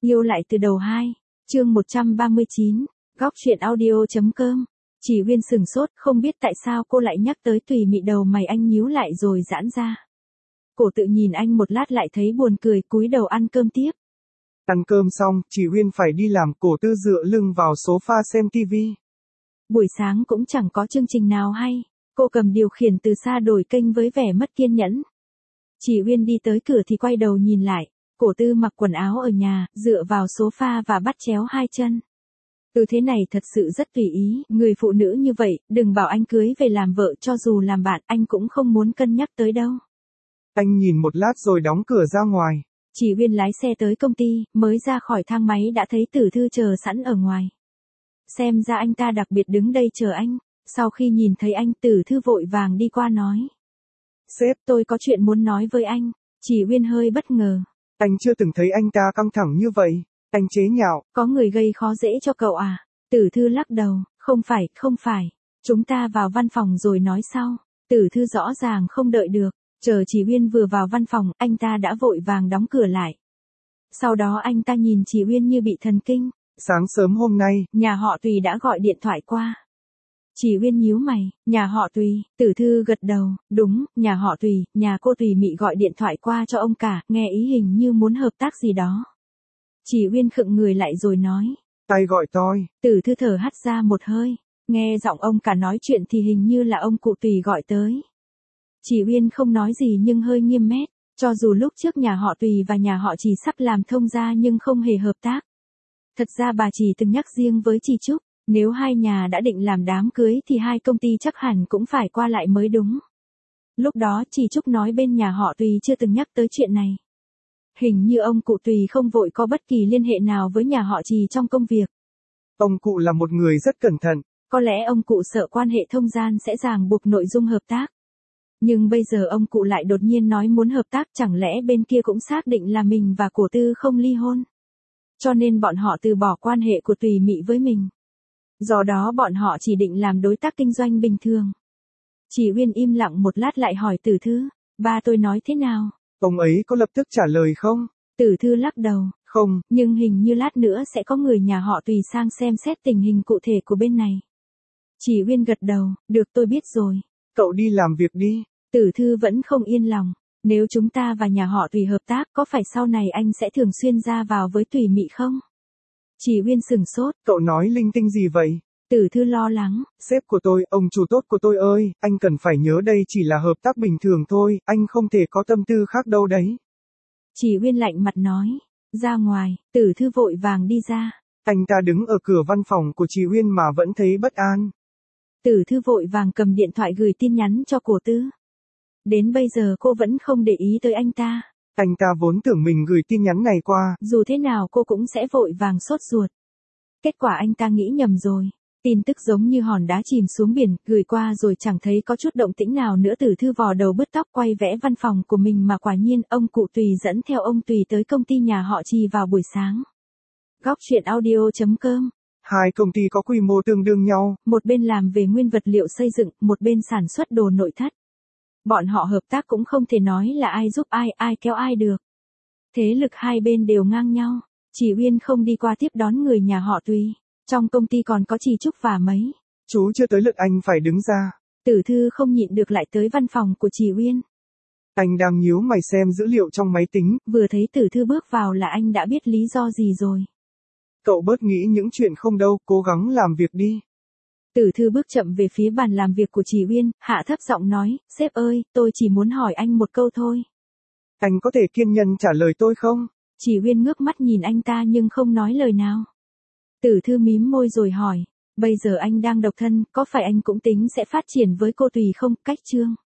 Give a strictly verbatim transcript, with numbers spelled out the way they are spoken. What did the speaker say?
Yêu lại từ đầu hai, chương một trăm ba mươi chín, góc truyện audio.com. Chỉ Huyên sừng sốt, không biết tại sao cô lại nhắc tới Tùy Mị, đầu mày anh nhíu lại rồi giãn ra. Cổ Tự nhìn anh một lát lại thấy buồn cười, cúi đầu ăn cơm tiếp. Ăn cơm xong, chị Huyên phải đi làm, Cổ Tư dựa lưng vào sofa xem tivi. Buổi sáng cũng chẳng có chương trình nào hay, cô cầm điều khiển từ xa đổi kênh với vẻ mất kiên nhẫn. Chị Huyên đi tới cửa thì quay đầu nhìn lại, Cổ Tư mặc quần áo ở nhà, dựa vào sofa và bắt chéo hai chân. Tư thế này thật sự rất tùy ý, người phụ nữ như vậy, đừng bảo anh cưới về làm vợ, cho dù làm bạn anh cũng không muốn cân nhắc tới đâu. Anh nhìn một lát rồi đóng cửa ra ngoài. Chị Huyên lái xe tới công ty, mới ra khỏi thang máy đã thấy Tử Thư chờ sẵn ở ngoài. Xem ra anh ta đặc biệt đứng đây chờ anh. Sau khi nhìn thấy anh, Tử Thư vội vàng đi qua nói: "Sếp, tôi có chuyện muốn nói với anh." Chị Huyên hơi bất ngờ. Anh chưa từng thấy anh ta căng thẳng như vậy. Anh chế nhạo: "Có người gây khó dễ cho cậu à?" Tử Thư lắc đầu: "Không phải, không phải. Chúng ta vào văn phòng rồi nói sau." Tử Thư rõ ràng không đợi được. Chờ chị Huyên vừa vào văn phòng, anh ta đã vội vàng đóng cửa lại. Sau đó anh ta nhìn chị Huyên như bị thần kinh. Sáng sớm hôm nay, nhà họ Tùy đã gọi điện thoại qua. Chị Huyên nhíu mày, nhà họ Tùy, Tử Thư gật đầu, đúng, nhà họ Tùy, nhà cô Tùy Mị gọi điện thoại qua cho ông cả, nghe ý hình như muốn hợp tác gì đó. Chị Huyên khựng người lại rồi nói: "Tay gọi tôi." Tử Thư thở hắt ra một hơi, nghe giọng ông cả nói chuyện thì hình như là ông cụ Tùy gọi tới. Chị Huyên không nói gì nhưng hơi nghiêm mét, cho dù lúc trước nhà họ Tùy và nhà họ Chỉ sắp làm thông gia nhưng không hề hợp tác. Thật ra bà Chỉ từng nhắc riêng với chị Trúc, nếu hai nhà đã định làm đám cưới thì hai công ty chắc hẳn cũng phải qua lại mới đúng. Lúc đó chị Trúc nói bên nhà họ Tùy chưa từng nhắc tới chuyện này. Hình như ông cụ Tùy không vội có bất kỳ liên hệ nào với nhà họ Chỉ trong công việc. Ông cụ là một người rất cẩn thận. Có lẽ ông cụ sợ quan hệ thông gian sẽ ràng buộc nội dung hợp tác. Nhưng bây giờ ông cụ lại đột nhiên nói muốn hợp tác, chẳng lẽ bên kia cũng xác định là mình và Cổ Tư không ly hôn? Cho nên bọn họ từ bỏ quan hệ của Tùy Mị với mình. Do đó bọn họ chỉ định làm đối tác kinh doanh bình thường. Chị Huyên im lặng một lát lại hỏi Tử Thư: "Ba tôi nói thế nào?" Ông ấy có lập tức trả lời không? Tử Thư lắc đầu: "Không, nhưng hình như lát nữa sẽ có người nhà họ Tùy sang xem xét tình hình cụ thể của bên này." Chị Huyên gật đầu: "Được, tôi biết rồi. Cậu đi làm việc đi." Tử Thư vẫn không yên lòng: "Nếu chúng ta và nhà họ Tùy hợp tác, có phải sau này anh sẽ thường xuyên ra vào với Tùy Mị không?" Chị Huyên sừng sốt: "Cậu nói linh tinh gì vậy?" Tử Thư lo lắng: "Sếp của tôi, ông chủ tốt của tôi ơi, anh cần phải nhớ đây chỉ là hợp tác bình thường thôi, anh không thể có tâm tư khác đâu đấy." Chị Huyên lạnh mặt nói: "Ra ngoài." Tử Thư vội vàng đi ra. Anh ta đứng ở cửa văn phòng của chị Huyên mà vẫn thấy bất an. Tử Thư vội vàng cầm điện thoại gửi tin nhắn cho Cổ Tư. Đến bây giờ cô vẫn không để ý tới anh ta. Anh ta vốn tưởng mình gửi tin nhắn này qua. Dù thế nào cô cũng sẽ vội vàng sốt ruột. Kết quả anh ta nghĩ nhầm rồi. Tin tức giống như hòn đá chìm xuống biển, gửi qua rồi chẳng thấy có chút động tĩnh nào nữa. Tử Thư vò đầu bứt tóc quay vẽ văn phòng của mình mà quả nhiên ông cụ Tùy dẫn theo ông Tùy tới công ty nhà họ Trì vào buổi sáng. Góc truyện audio.com. Hai công ty có quy mô tương đương nhau. Một bên làm về nguyên vật liệu xây dựng, một bên sản xuất đồ nội thất. Bọn họ hợp tác cũng không thể nói là ai giúp ai, ai kéo ai được. Thế lực hai bên đều ngang nhau. Chị Huyên không đi qua tiếp đón người nhà họ Tùy. Trong công ty còn có chị Trúc và mấy. Chú chưa tới lượt anh phải đứng ra. Tử Thư không nhịn được lại tới văn phòng của chị Huyên. Anh đang nhíu mày xem dữ liệu trong máy tính. Vừa thấy Tử Thư bước vào là anh đã biết lý do gì rồi. Cậu bớt nghĩ những chuyện không đâu, cố gắng làm việc đi. Tử Thư bước chậm về phía bàn làm việc của chị Huyên, hạ thấp giọng nói: "Sếp ơi, tôi chỉ muốn hỏi anh một câu thôi." Anh có thể kiên nhẫn trả lời tôi không? Chị Huyên ngước mắt nhìn anh ta nhưng không nói lời nào. Tử Thư mím môi rồi hỏi: "Bây giờ anh đang độc thân, có phải anh cũng tính sẽ phát triển với cô Tùy không?" Cách chương